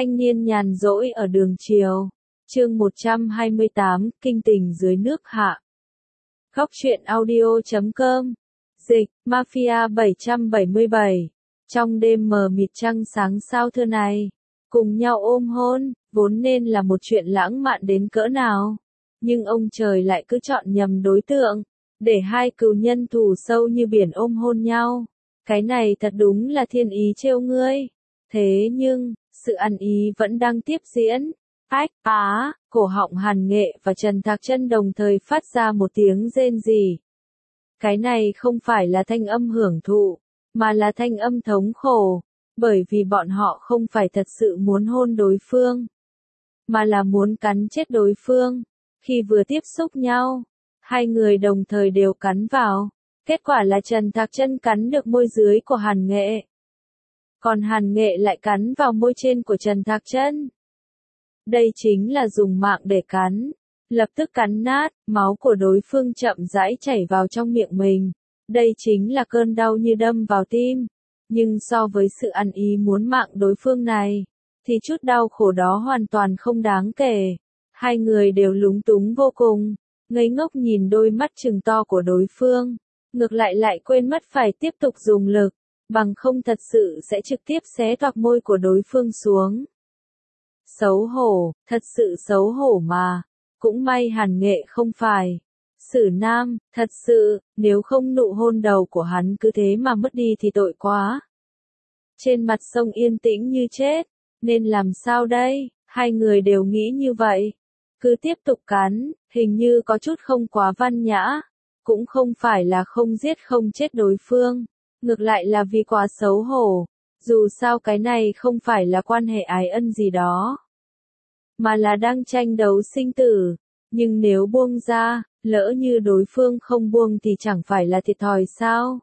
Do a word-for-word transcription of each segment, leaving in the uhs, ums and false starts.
Thanh niên nhàn rỗi ở đường chiều. Chương một trăm hai mươi tám, kinh tình dưới nước hạ. Góc truyện audio chấm com. Dịch, Mafia bảy trăm bảy mươi bảy. Trong đêm mờ mịt trăng sáng sao thưa này, cùng nhau ôm hôn, vốn nên là một chuyện lãng mạn đến cỡ nào. Nhưng ông trời lại cứ chọn nhầm đối tượng, để hai cừu nhân thù sâu như biển ôm hôn nhau. Cái này thật đúng là thiên ý trêu ngươi. Thế nhưng, sự ăn ý vẫn đang tiếp diễn. Ách, á, cổ họng Hàn Nghệ và Trần Thạc Chân đồng thời phát ra một tiếng rên rỉ. Cái này không phải là thanh âm hưởng thụ, mà là thanh âm thống khổ, bởi vì bọn họ không phải thật sự muốn hôn đối phương, mà là muốn cắn chết đối phương. Khi vừa tiếp xúc nhau, hai người đồng thời đều cắn vào. Kết quả là Trần Thạc Chân cắn được môi dưới của Hàn Nghệ, còn Hàn Nghệ lại cắn vào môi trên của Trần Thạc Chân. Đây chính là dùng mạng để cắn. Lập tức cắn nát, máu của đối phương chậm rãi chảy vào trong miệng mình. Đây chính là cơn đau như đâm vào tim. Nhưng so với sự ăn ý muốn mạng đối phương này, thì chút đau khổ đó hoàn toàn không đáng kể. Hai người đều lúng túng vô cùng, ngây ngốc nhìn đôi mắt trừng to của đối phương. Ngược lại lại quên mất phải tiếp tục dùng lực, bằng không thật sự sẽ trực tiếp xé toạc môi của đối phương xuống. Xấu hổ, thật sự xấu hổ mà. Cũng may Hàn Nghệ không phải Sử Nam, thật sự, nếu không nụ hôn đầu của hắn cứ thế mà mất đi thì tội quá. Trên mặt sông yên tĩnh như chết, nên làm sao đây? Hai người đều nghĩ như vậy. Cứ tiếp tục cắn, hình như có chút không quá văn nhã. Cũng không phải là không giết không chết đối phương, ngược lại là vì quá xấu hổ. Dù sao cái này không phải là quan hệ ái ân gì đó, mà là đang tranh đấu sinh tử. Nhưng nếu buông ra, lỡ như đối phương không buông thì chẳng phải là thiệt thòi sao?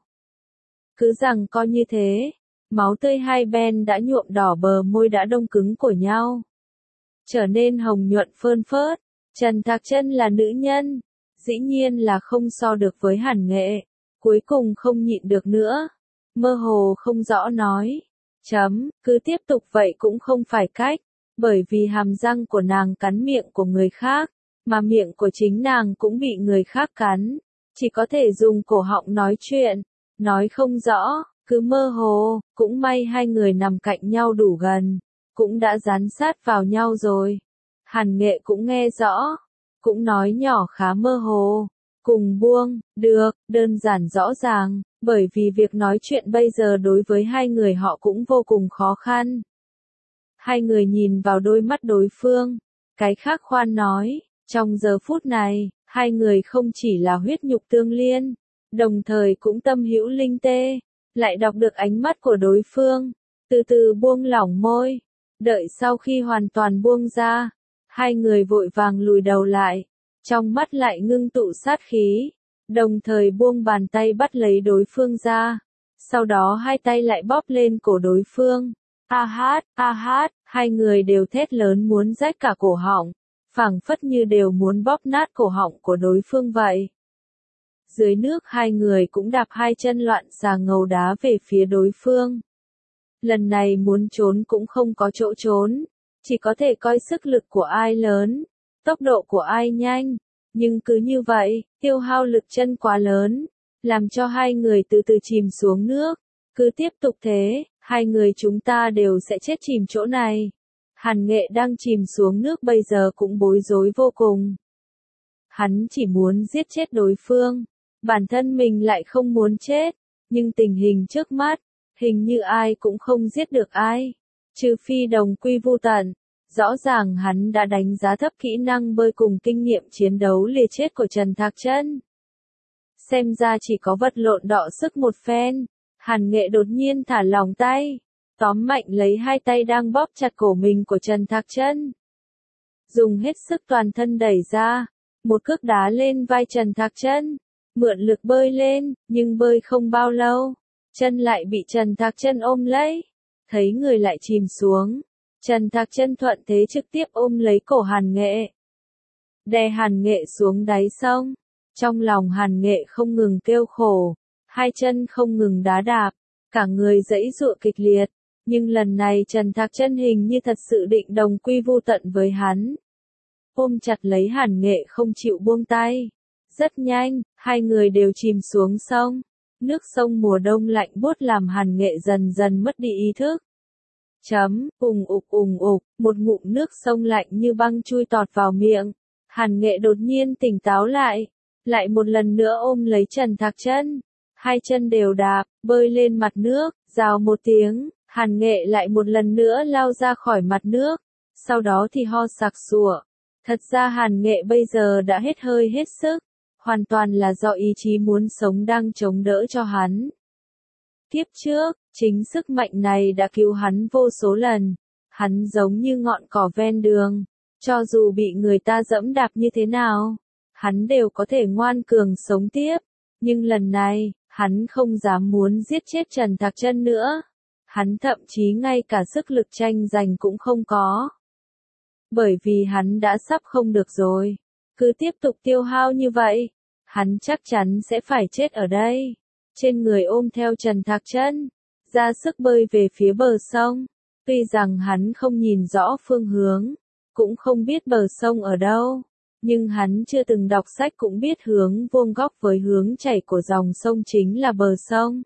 Cứ rằng coi như thế, máu tươi hai bên đã nhuộm đỏ bờ môi đã đông cứng của nhau, trở nên hồng nhuận phơn phớt. Trần Thạc Chân là nữ nhân, dĩ nhiên là không so được với Hàn Nghệ. Cuối cùng không nhịn được nữa, mơ hồ không rõ nói, chấm, cứ tiếp tục vậy cũng không phải cách, bởi vì hàm răng của nàng cắn miệng của người khác, mà miệng của chính nàng cũng bị người khác cắn, chỉ có thể dùng cổ họng nói chuyện, nói không rõ, cứ mơ hồ. Cũng may hai người nằm cạnh nhau đủ gần, cũng đã dán sát vào nhau rồi. Hàn Nghệ cũng nghe rõ, cũng nói nhỏ khá mơ hồ, cùng buông, được, đơn giản rõ ràng, bởi vì việc nói chuyện bây giờ đối với hai người họ cũng vô cùng khó khăn. Hai người nhìn vào đôi mắt đối phương, cái khác khoan nói, trong giờ phút này, hai người không chỉ là huyết nhục tương liên, đồng thời cũng tâm hữu linh tê, lại đọc được ánh mắt của đối phương, từ từ buông lỏng môi, đợi sau khi hoàn toàn buông ra, hai người vội vàng lùi đầu lại, trong mắt lại ngưng tụ sát khí, đồng thời buông bàn tay bắt lấy đối phương ra, sau đó hai tay lại bóp lên cổ đối phương. A hát, a hát, hai người đều thét lớn muốn rách cả cổ họng, phảng phất như đều muốn bóp nát cổ họng của đối phương vậy. Dưới nước hai người cũng đạp hai chân loạn xà ngầu đá về phía đối phương. Lần này muốn trốn cũng không có chỗ trốn, chỉ có thể coi sức lực của ai lớn, tốc độ của ai nhanh, nhưng cứ như vậy, tiêu hao lực chân quá lớn, làm cho hai người từ từ chìm xuống nước. Cứ tiếp tục thế, hai người chúng ta đều sẽ chết chìm chỗ này. Hàn Nghệ đang chìm xuống nước bây giờ cũng bối rối vô cùng. Hắn chỉ muốn giết chết đối phương, bản thân mình lại không muốn chết, nhưng tình hình trước mắt, hình như ai cũng không giết được ai, trừ phi đồng quy vu tận. Rõ ràng hắn đã đánh giá thấp kỹ năng bơi cùng kinh nghiệm chiến đấu liều chết của Trần Thạc Chân. Xem ra chỉ có vật lộn đọ sức một phen. Hàn Nghệ đột nhiên thả lỏng tay, tóm mạnh lấy hai tay đang bóp chặt cổ mình của Trần Thạc Chân. Dùng hết sức toàn thân đẩy ra, một cước đá lên vai Trần Thạc Chân, mượn lực bơi lên, nhưng bơi không bao lâu, chân lại bị Trần Thạc Chân ôm lấy, thấy người lại chìm xuống. Trần Thạc Chân thuận thế trực tiếp ôm lấy cổ Hàn Nghệ, đè Hàn Nghệ xuống đáy sông. Trong lòng Hàn Nghệ không ngừng kêu khổ, hai chân không ngừng đá đạp, cả người giãy giụa kịch liệt, Nhưng lần này Trần Thạc Chân hình như thật sự định đồng quy vu tận với hắn. Ôm chặt lấy Hàn Nghệ không chịu buông tay. Rất nhanh, hai người đều chìm xuống sông. Nước sông mùa đông lạnh buốt làm Hàn Nghệ dần dần mất đi ý thức. Chấm, ùng ục ùng ục, một ngụm nước sông lạnh như băng chui tọt vào miệng. Hàn Nghệ đột nhiên tỉnh táo lại, lại một lần nữa ôm lấy Trần Thạc Chân. Hai chân đều đạp, bơi lên mặt nước, rào một tiếng, Hàn Nghệ lại một lần nữa lao ra khỏi mặt nước. Sau đó thì ho sặc sụa. Thật ra Hàn Nghệ bây giờ đã hết hơi hết sức. Hoàn toàn là do ý chí muốn sống đang chống đỡ cho hắn. Kiếp trước, chính sức mạnh này đã cứu hắn vô số lần. Hắn giống như ngọn cỏ ven đường. Cho dù bị người ta dẫm đạp như thế nào, hắn đều có thể ngoan cường sống tiếp. Nhưng lần này, hắn không dám muốn giết chết Trần Thạc Chân nữa. Hắn thậm chí ngay cả sức lực tranh giành cũng không có. Bởi vì hắn đã sắp không được rồi. Cứ tiếp tục tiêu hao như vậy, hắn chắc chắn sẽ phải chết ở đây. Trên người ôm theo Trần Thạc Chân, ra sức bơi về phía bờ sông. Tuy rằng hắn không nhìn rõ phương hướng, cũng không biết bờ sông ở đâu, nhưng hắn chưa từng đọc sách cũng biết hướng vuông góc với hướng chảy của dòng sông chính là bờ sông.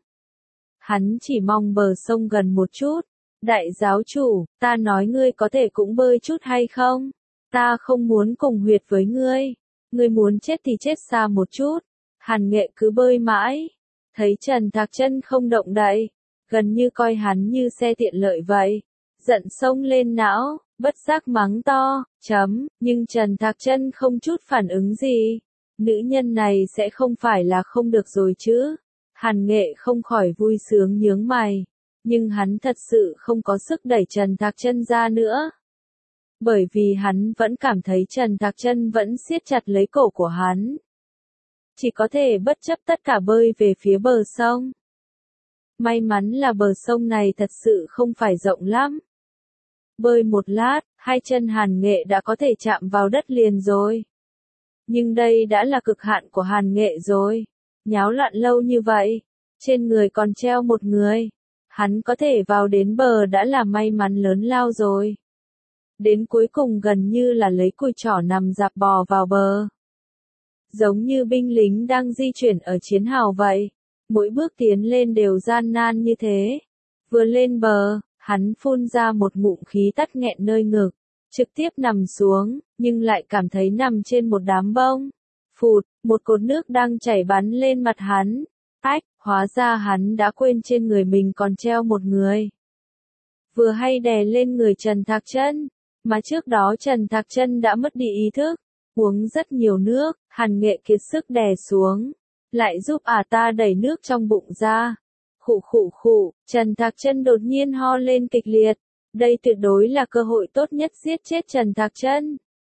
Hắn chỉ mong bờ sông gần một chút. Đại giáo chủ, ta nói ngươi có thể cũng bơi chút hay không? Ta không muốn cùng huyệt với ngươi. Ngươi muốn chết thì chết xa một chút. Hàn Nghệ cứ bơi mãi. Thấy Trần Thạc Chân không động đậy, gần như coi hắn như xe tiện lợi vậy. Giận sông lên não, bất giác mắng to, chấm, nhưng Trần Thạc Chân không chút phản ứng gì. Nữ nhân này sẽ không phải là không được rồi chứ. Hàn Nghệ không khỏi vui sướng nhướng mày. Nhưng hắn thật sự không có sức đẩy Trần Thạc Chân ra nữa. Bởi vì hắn vẫn cảm thấy Trần Thạc Chân vẫn siết chặt lấy cổ của hắn. Chỉ có thể bất chấp tất cả bơi về phía bờ sông. May mắn là bờ sông này thật sự không phải rộng lắm. Bơi một lát, hai chân Hàn Nghệ đã có thể chạm vào đất liền rồi. Nhưng đây đã là cực hạn của Hàn Nghệ rồi. Nháo loạn lâu như vậy, trên người còn treo một người. Hắn có thể vào đến bờ đã là may mắn lớn lao rồi. Đến cuối cùng gần như là lấy cùi trỏ nằm dạp bò vào bờ. Giống như binh lính đang di chuyển ở chiến hào vậy. Mỗi bước tiến lên đều gian nan như thế. Vừa lên bờ, hắn phun ra một ngụm khí tắt nghẹn nơi ngực. Trực tiếp nằm xuống, nhưng lại cảm thấy nằm trên một đám bông. Phụt, một cột nước đang chảy bắn lên mặt hắn. Ách, hóa ra hắn đã quên trên người mình còn treo một người. Vừa hay đè lên người Trần Thạc Chân, mà trước đó Trần Thạc Chân đã mất đi ý thức, uống rất nhiều nước, Hàn Nghệ kiệt sức đè xuống, lại giúp ả ta đẩy nước trong bụng ra. Khụ khụ khụ, Trần Thạc Chân đột nhiên ho lên kịch liệt, đây tuyệt đối là cơ hội tốt nhất giết chết Trần Thạc Chân.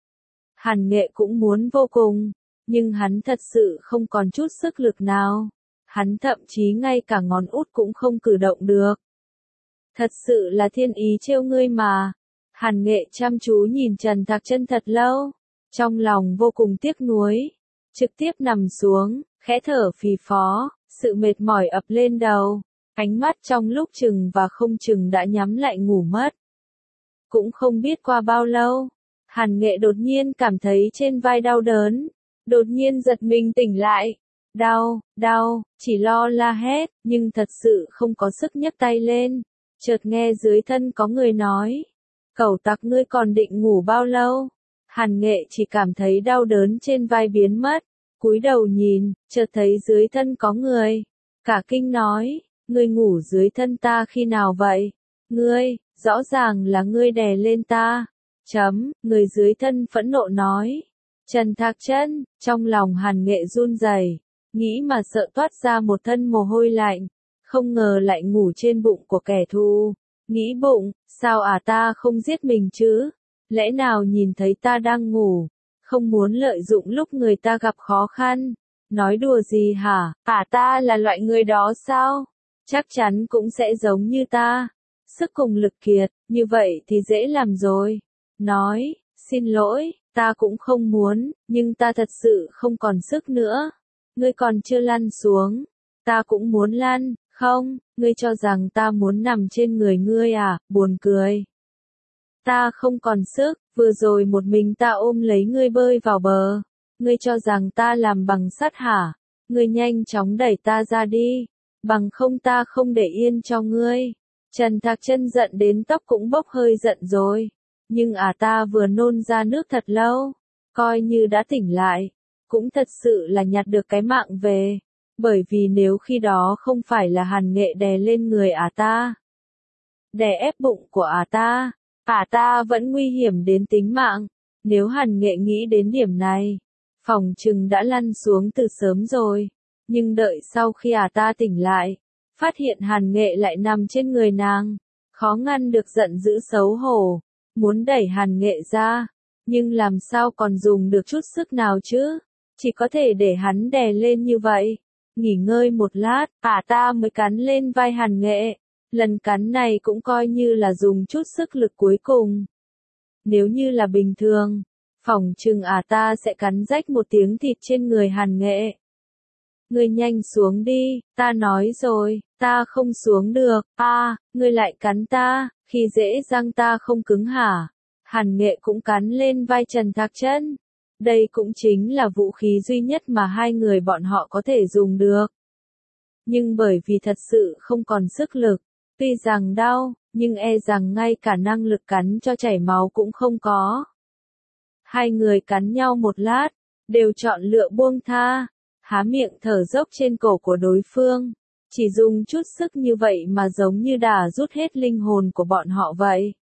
Hàn Nghệ cũng muốn vô cùng, nhưng hắn thật sự không còn chút sức lực nào. Hắn thậm chí ngay cả ngón út cũng không cử động được. Thật sự là thiên ý trêu ngươi mà. Hàn Nghệ chăm chú nhìn Trần Thạc Chân thật lâu, trong lòng vô cùng tiếc nuối. Trực tiếp nằm xuống, khẽ thở phì phò, sự mệt mỏi ập lên đầu. Ánh mắt trong lúc chừng và không chừng đã nhắm lại ngủ mất. Cũng không biết qua bao lâu, Hàn Nghệ đột nhiên cảm thấy trên vai đau đớn. Đột nhiên giật mình tỉnh lại. Đau, đau, chỉ lo la hét, nhưng thật sự không có sức nhấc tay lên. Chợt nghe dưới thân có người nói. Cẩu tặc ngươi còn định ngủ bao lâu? Hàn Nghệ chỉ cảm thấy đau đớn trên vai biến mất. Cúi đầu nhìn, chợt thấy dưới thân có người. Cả kinh nói, ngươi ngủ dưới thân ta khi nào vậy? Ngươi, rõ ràng là ngươi đè lên ta. Chấm, người dưới thân phẫn nộ nói. Trần Thạc Chân, trong lòng Hàn Nghệ run rẩy. Nghĩ mà sợ toát ra một thân mồ hôi lạnh, không ngờ lại ngủ trên bụng của kẻ thù. Nghĩ bụng, sao à ta không giết mình chứ? Lẽ nào nhìn thấy ta đang ngủ, không muốn lợi dụng lúc người ta gặp khó khăn? Nói đùa gì hả? À ta là loại người đó sao? Chắc chắn cũng sẽ giống như ta. Sức cùng lực kiệt, như vậy thì dễ làm rồi. Nói, xin lỗi, ta cũng không muốn, nhưng ta thật sự không còn sức nữa. Ngươi còn chưa lăn xuống, ta cũng muốn lăn, không, Ngươi cho rằng ta muốn nằm trên người ngươi à, buồn cười. Ta không còn sức, vừa rồi một mình ta ôm lấy ngươi bơi vào bờ. Ngươi cho rằng ta làm bằng sắt hả? Ngươi nhanh chóng đẩy ta ra đi, bằng không ta không để yên cho ngươi. Trần Thạc Chân giận đến tóc cũng bốc hơi giận rồi. Nhưng à ta vừa nôn ra nước thật lâu, coi như đã tỉnh lại, cũng thật sự là nhặt được cái mạng về. Bởi vì nếu khi đó không phải là Hàn Nghệ đè lên người à ta, đè ép bụng của à ta, à ta vẫn nguy hiểm đến tính mạng. Nếu Hàn Nghệ nghĩ đến điểm này, phòng trừng đã lăn xuống từ sớm rồi. Nhưng đợi sau khi à ta tỉnh lại, phát hiện Hàn Nghệ lại nằm trên người nàng, khó ngăn được giận dữ xấu hổ, muốn đẩy Hàn Nghệ ra, nhưng làm sao còn dùng được chút sức nào chứ, chỉ có thể để hắn đè lên như vậy. Nghỉ ngơi một lát, à ta mới cắn lên vai Hàn Nghệ, lần cắn này cũng coi như là dùng chút sức lực cuối cùng. Nếu như là bình thường, phỏng chừng à ta sẽ cắn rách một tiếng thịt trên người Hàn Nghệ. Ngươi nhanh xuống đi, ta nói rồi, ta không xuống được, a, ngươi lại cắn ta, khi dễ răng ta không cứng hả? Hàn Nghệ cũng cắn lên vai Trần Thạc Chân. Đây cũng chính là vũ khí duy nhất mà hai người bọn họ có thể dùng được. Nhưng bởi vì thật sự không còn sức lực, tuy rằng đau, nhưng e rằng ngay cả năng lực cắn cho chảy máu cũng không có. Hai người cắn nhau một lát, đều chọn lựa buông tha, há miệng thở dốc trên cổ của đối phương. Chỉ dùng chút sức như vậy mà giống như đã rút hết linh hồn của bọn họ vậy.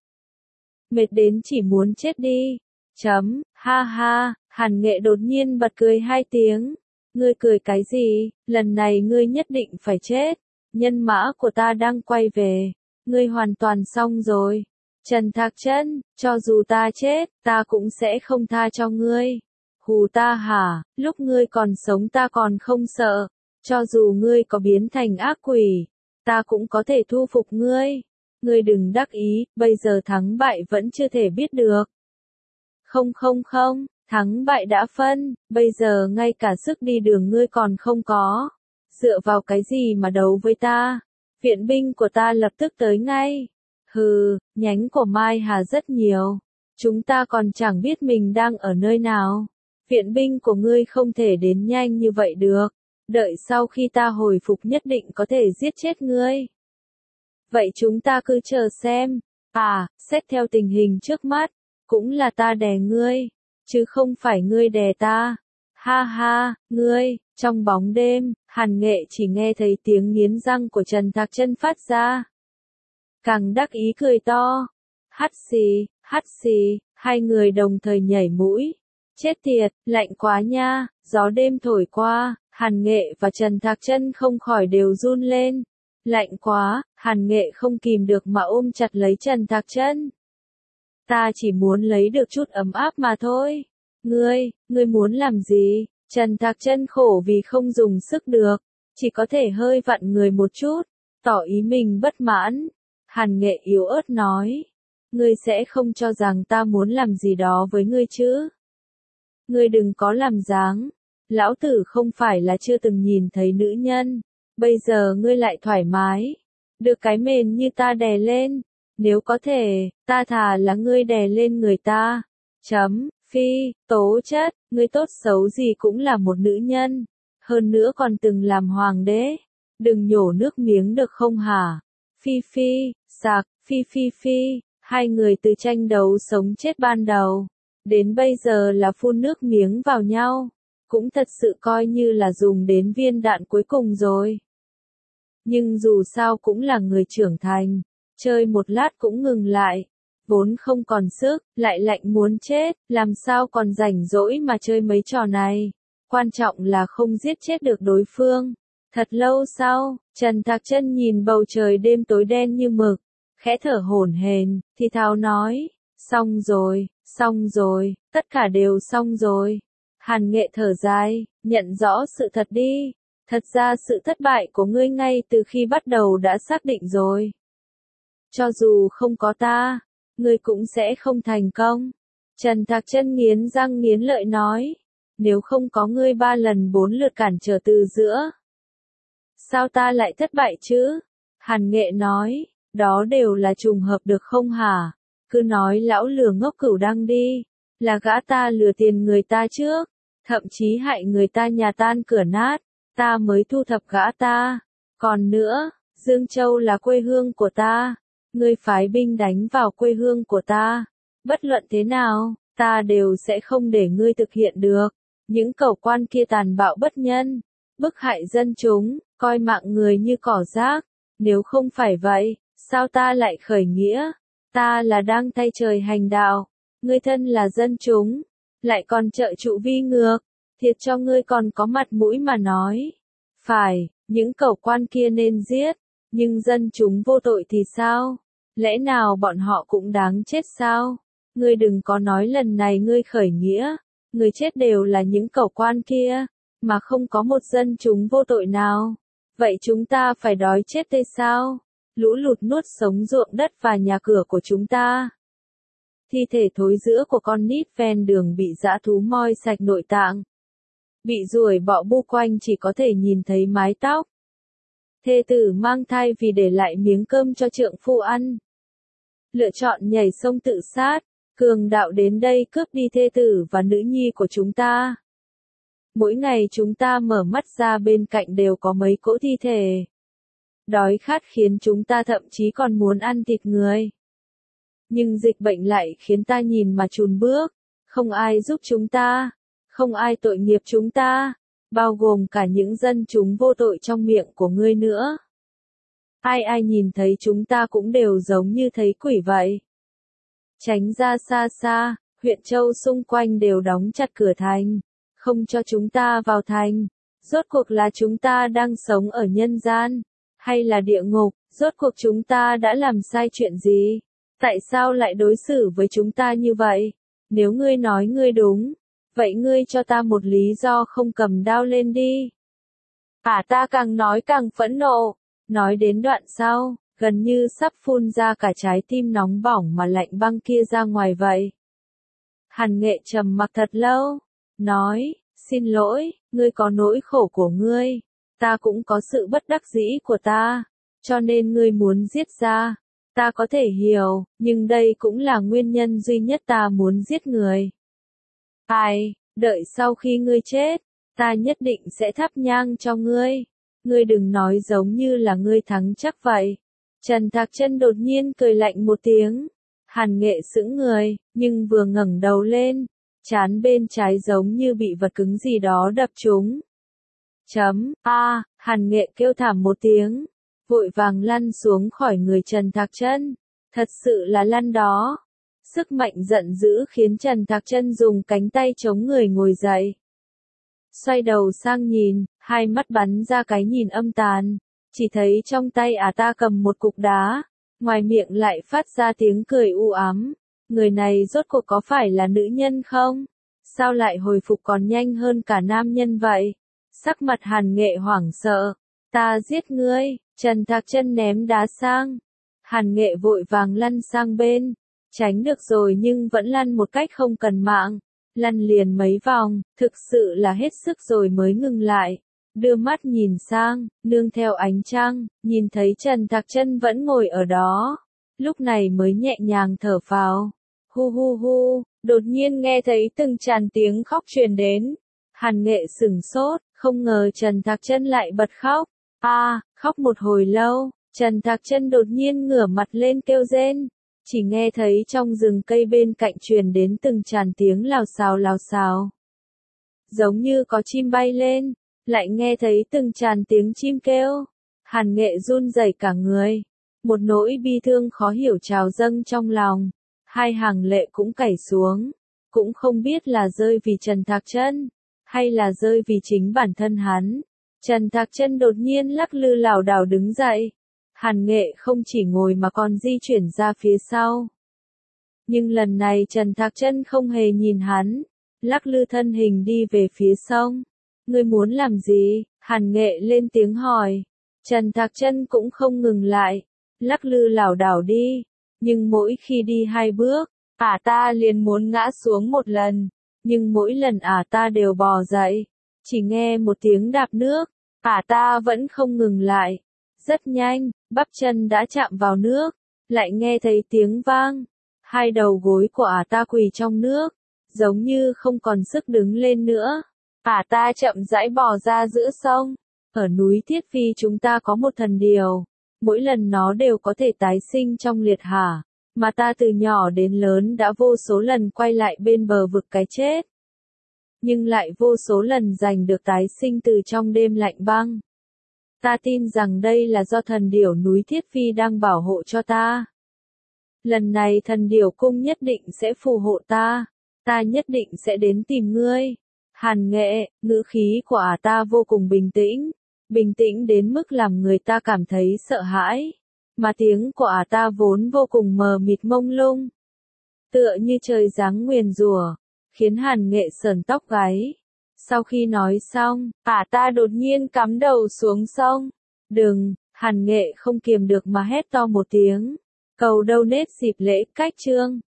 Mệt đến chỉ muốn chết đi. Chấm, ha ha, Hàn Nghệ đột nhiên bật cười hai tiếng. Ngươi cười cái gì, lần này ngươi nhất định phải chết. Nhân mã của ta đang quay về. Ngươi hoàn toàn xong rồi. Trần Thạc Chân, cho dù ta chết, ta cũng sẽ không tha cho ngươi. Hù ta hả, lúc ngươi còn sống ta còn không sợ. Cho dù ngươi có biến thành ác quỷ, ta cũng có thể thu phục ngươi. Ngươi đừng đắc ý, bây giờ thắng bại vẫn chưa thể biết được. Không không không, thắng bại đã phân, bây giờ ngay cả sức đi đường ngươi còn không có. Dựa vào cái gì mà đấu với ta? Viện binh của ta lập tức tới ngay. Hừ, nhánh của Mai Hà rất nhiều. Chúng ta còn chẳng biết mình đang ở nơi nào. Viện binh của ngươi không thể đến nhanh như vậy được. Đợi sau khi ta hồi phục nhất định có thể giết chết ngươi. Vậy chúng ta cứ chờ xem. À, xét theo tình hình trước mắt, cũng là ta đè ngươi, chứ không phải ngươi đè ta. Ha ha, ngươi, trong bóng đêm, Hàn Nghệ chỉ nghe thấy tiếng nghiến răng của Trần Thạc Chân phát ra. Càng đắc ý cười to. Hắt xì, hắt xì, hai người đồng thời nhảy mũi. Chết tiệt, lạnh quá nha, gió đêm thổi qua, Hàn Nghệ và Trần Thạc Chân không khỏi đều run lên. Lạnh quá, Hàn Nghệ không kìm được mà ôm chặt lấy Trần Thạc Chân. Ta chỉ muốn lấy được chút ấm áp mà thôi. Ngươi, ngươi muốn làm gì? Trần Thạc Chân khổ vì không dùng sức được, chỉ có thể hơi vặn người một chút, tỏ ý mình bất mãn. Hàn Nghệ yếu ớt nói, ngươi sẽ không cho rằng ta muốn làm gì đó với ngươi chứ? Ngươi đừng có làm dáng, lão tử không phải là chưa từng nhìn thấy nữ nhân, bây giờ ngươi lại thoải mái, được cái mền như ta đè lên, nếu có thể, ta thà là ngươi đè lên người ta. Chấm, phi, tố chất, ngươi tốt xấu gì cũng là một nữ nhân, hơn nữa còn từng làm hoàng đế, đừng nhổ nước miếng được không hả? Phi phi, sạc, phi phi phi, hai người từ tranh đấu sống chết ban đầu, đến bây giờ là phun nước miếng vào nhau, cũng thật sự coi như là dùng đến viên đạn cuối cùng rồi. Nhưng dù sao cũng là người trưởng thành, chơi một lát cũng ngừng lại, vốn không còn sức, lại lạnh muốn chết, làm sao còn rảnh rỗi mà chơi mấy trò này, quan trọng là không giết chết được đối phương. Thật lâu sau, Trần Thạc Chân nhìn bầu trời đêm tối đen như mực, khẽ thở hổn hển, thì thào nói, xong rồi, xong rồi, tất cả đều xong rồi. Hàn Nghệ thở dài, nhận rõ sự thật đi, thật ra sự thất bại của ngươi ngay từ khi bắt đầu đã xác định rồi. Cho dù không có ta, ngươi cũng sẽ không thành công. Trần Thạc Chân nghiến răng nghiến lợi nói, nếu không có ngươi ba lần bốn lượt cản trở từ giữa, sao ta lại thất bại chứ? Hàn Nghệ nói, đó đều là trùng hợp được không hả? Cứ nói lão lừa ngốc Cửu Đăng đi, là gã ta lừa tiền người ta trước, thậm chí hại người ta nhà tan cửa nát, ta mới thu thập gã ta. Còn nữa, Dương Châu là quê hương của ta, ngươi phái binh đánh vào quê hương của ta, bất luận thế nào, ta đều sẽ không để ngươi thực hiện được. Những cẩu quan kia tàn bạo bất nhân, bức hại dân chúng, coi mạng người như cỏ rác, nếu không phải vậy, sao ta lại khởi nghĩa? Ta là đang thay trời hành đạo, ngươi thân là dân chúng, lại còn trợ trụ vi ngược, thiệt cho ngươi còn có mặt mũi mà nói. Phải, những cẩu quan kia nên giết, nhưng dân chúng vô tội thì sao? Lẽ nào bọn họ cũng đáng chết sao? Ngươi đừng có nói lần này ngươi khởi nghĩa, người chết đều là những cẩu quan kia, mà không có một dân chúng vô tội nào. Vậy chúng ta phải đói chết tê sao? Lũ lụt nuốt sống ruộng đất và nhà cửa của chúng ta. Thi thể thối rữa của con nít ven đường bị dã thú moi sạch nội tạng. Bị ruồi bọ bu quanh chỉ có thể nhìn thấy mái tóc. Thê tử mang thai vì để lại miếng cơm cho trượng phu ăn. Lựa chọn nhảy sông tự sát, cường đạo đến đây cướp đi thê tử và nữ nhi của chúng ta. Mỗi ngày chúng ta mở mắt ra bên cạnh đều có mấy cỗ thi thể. Đói khát khiến chúng ta thậm chí còn muốn ăn thịt người. Nhưng dịch bệnh lại khiến ta nhìn mà chùn bước, không ai giúp chúng ta, không ai tội nghiệp chúng ta, bao gồm cả những dân chúng vô tội trong miệng của ngươi nữa. Ai ai nhìn thấy chúng ta cũng đều giống như thấy quỷ vậy. Tránh ra xa xa, huyện Châu xung quanh đều đóng chặt cửa thành, không cho chúng ta vào thành. Rốt cuộc là chúng ta đang sống ở nhân gian, hay là địa ngục? Rốt cuộc chúng ta đã làm sai chuyện gì? Tại sao lại đối xử với chúng ta như vậy? Nếu ngươi nói ngươi đúng, vậy ngươi cho ta một lý do không cầm đao lên đi. À ta càng nói càng phẫn nộ, nói đến đoạn sau, gần như sắp phun ra cả trái tim nóng bỏng mà lạnh băng kia ra ngoài vậy. Hàn Nghệ trầm mặc thật lâu, nói, xin lỗi, ngươi có nỗi khổ của ngươi, ta cũng có sự bất đắc dĩ của ta, cho nên ngươi muốn giết ra. Ta có thể hiểu, nhưng đây cũng là nguyên nhân duy nhất ta muốn giết người. Ai, đợi sau khi ngươi chết, ta nhất định sẽ thắp nhang cho ngươi. Ngươi đừng nói giống như là ngươi thắng chắc vậy. Trần Thạc Chân đột nhiên cười lạnh một tiếng. Hàn Nghệ sững người, nhưng vừa ngẩng đầu lên, trán bên trái giống như bị vật cứng gì đó đập trúng. Chấm, a, Hàn Nghệ kêu thảm một tiếng, vội vàng lăn xuống khỏi người Trần Thạc Chân. Thật sự là lăn đó. Sức mạnh giận dữ khiến Trần Thạc Chân dùng cánh tay chống người ngồi dậy. Xoay đầu sang nhìn, hai mắt bắn ra cái nhìn âm tàn, chỉ thấy trong tay ả ta cầm một cục đá, ngoài miệng lại phát ra tiếng cười u ám. Người này rốt cuộc có phải là nữ nhân không? Sao lại hồi phục còn nhanh hơn cả nam nhân vậy? Sắc mặt Hàn Nghệ hoảng sợ. Ta giết ngươi, Trần Thạc Chân ném đá sang. Hàn Nghệ vội vàng lăn sang bên, tránh được rồi nhưng vẫn lăn một cách không cần mạng. Lăn liền mấy vòng, thực sự là hết sức rồi mới ngừng lại. Đưa mắt nhìn sang, nương theo ánh trăng, nhìn thấy Trần Thạc Chân vẫn ngồi ở đó. Lúc này mới nhẹ nhàng thở phào. Hu hu hu, đột nhiên nghe thấy từng tràn tiếng khóc truyền đến. Hàn Nghệ sửng sốt, không ngờ Trần Thạc Chân lại bật khóc. A, à, khóc một hồi lâu, Trần Thạc Chân đột nhiên ngửa mặt lên kêu rên. Chỉ nghe thấy trong rừng cây bên cạnh truyền đến từng tràn tiếng lào xào lào xào. Giống như có chim bay lên, lại nghe thấy từng tràn tiếng chim kêu. Hàn Nghệ run rẩy cả người. Một nỗi bi thương khó hiểu trào dâng trong lòng. Hai hàng lệ cũng chảy xuống. Cũng không biết là rơi vì Trần Thạc Chân, hay là rơi vì chính bản thân hắn. Trần Thạc Chân đột nhiên lắc lư lảo đảo đứng dậy. Hàn Nghệ không chỉ ngồi mà còn di chuyển ra phía sau. Nhưng lần này Trần Thạc Chân không hề nhìn hắn, lắc lư thân hình đi về phía sông. Ngươi muốn làm gì? Hàn Nghệ lên tiếng hỏi. Trần Thạc Chân cũng không ngừng lại, lắc lư lảo đảo đi. Nhưng mỗi khi đi hai bước, ả ta liền muốn ngã xuống một lần. Nhưng mỗi lần ả ta đều bò dậy. Chỉ nghe một tiếng đạp nước, ả ta vẫn không ngừng lại. Rất nhanh, bắp chân đã chạm vào nước, lại nghe thấy tiếng vang. Hai đầu gối của ả ta quỳ trong nước, giống như không còn sức đứng lên nữa. Ả ta chậm rãi bò ra giữa sông. Ở núi Thiết Phi chúng ta có một thần điều, mỗi lần nó đều có thể tái sinh trong liệt hỏa, mà ta từ nhỏ đến lớn đã vô số lần quay lại bên bờ vực cái chết, nhưng lại vô số lần giành được tái sinh từ trong đêm lạnh băng. Ta tin rằng đây là do thần điểu núi Thiết Phi đang bảo hộ cho ta. Lần này thần điểu cung nhất định sẽ phù hộ ta, ta nhất định sẽ đến tìm ngươi. Hàn Nghệ, ngữ khí của ả ta vô cùng bình tĩnh, bình tĩnh đến mức làm người ta cảm thấy sợ hãi, mà tiếng của ả ta vốn vô cùng mờ mịt mông lung, tựa như trời giáng nguyền rủa, khiến Hàn Nghệ sờn tóc gáy. Sau khi nói xong, ả ta đột nhiên cắm đầu xuống sông. Đừng, Hàn Nghệ không kiềm được mà hét to một tiếng. Cầu donate dịp lễ cách chương.